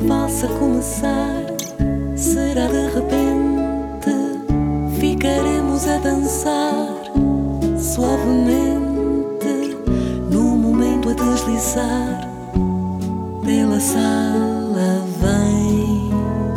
valsa começar, será de repente, ficaremos a dançar suavemente, no momento a deslizar pela sala. Vem,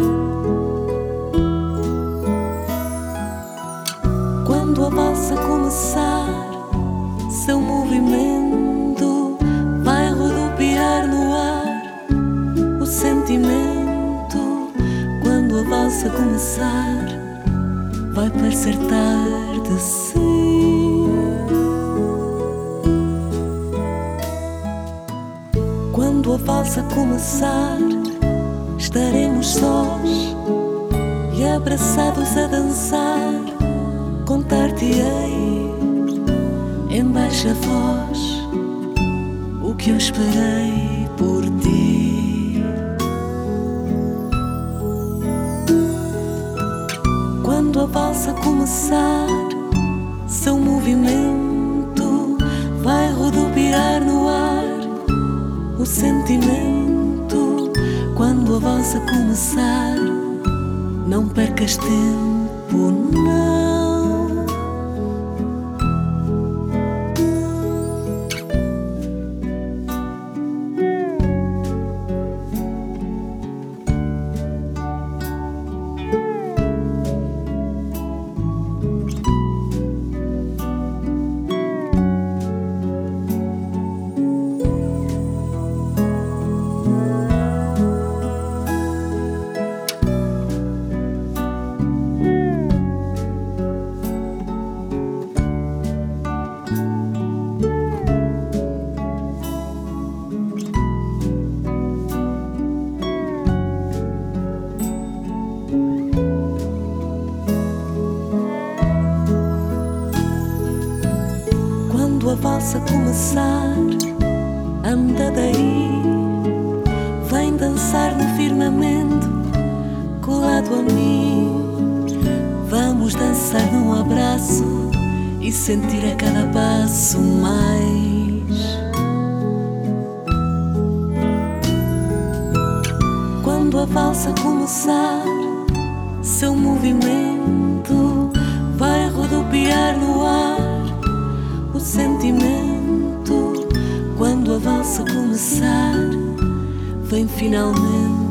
quando a valsa começar, seu movimento vai rodopiar no ar. O sentimento, quando a valsa começar, vai parecer tarde, sim. Quando a valsa começar, estaremos sós e abraçados a dançar. Contar-te-ei em baixa voz o que eu esperei por ti. Quando a valsa começar, seu movimento vai rodopiar no ar. O sentimento, quando a valsa começar, não percas tempo, não. Quando a valsa começar, anda daí, vem dançar no firmamento, colado a mim. Vamos dançar num abraço e sentir a cada passo mais. Quando a valsa começar, seu movimento vai rodopiar no ar. O sentimento, quando a valsa começar, vem finalmente